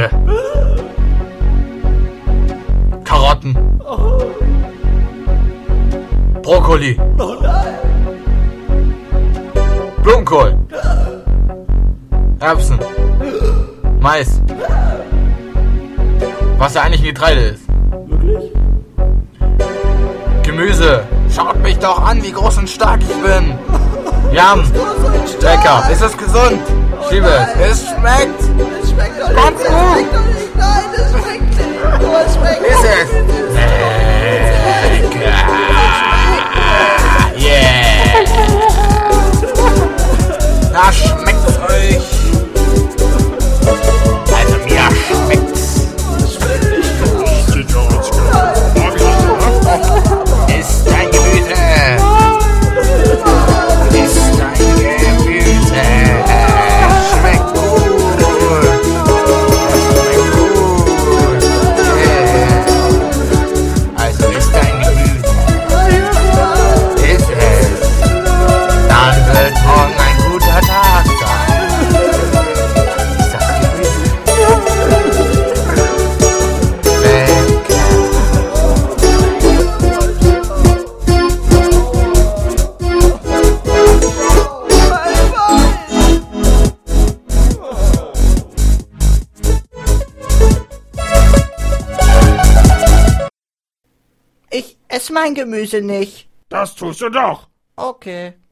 Gemüse. Karotten. Brokkoli. Oh nein. Blumenkohl. Erbsen. Mais. Was ja eigentlich ein Getreide ist. Wirklich? Gemüse. Schaut mich doch an, wie groß und stark ich bin. Yum. Lecker. Ist es gesund? Ich liebe es. Es schmeckt. Es schmeckt doch nicht. Ganz Es gut. schmeckt doch nicht. Nein, es schmeckt nicht. Oh, es schmeckt Ist es? Lecker. Yeah. Na, schmeckt's euch? Also mir schmeckt's. Sieht ja uns ganz magisch. Ist dein Gemüse. Ist dein Gemüse. Schmeckt gut. Schmeckt gut. Also ist dein Gemüse. Ist es. Dann wird morgen ein guter Tag sein. Ist das Gemüse? Lecker. Ich esse mein Gemüse nicht. Das tust du doch. Okay.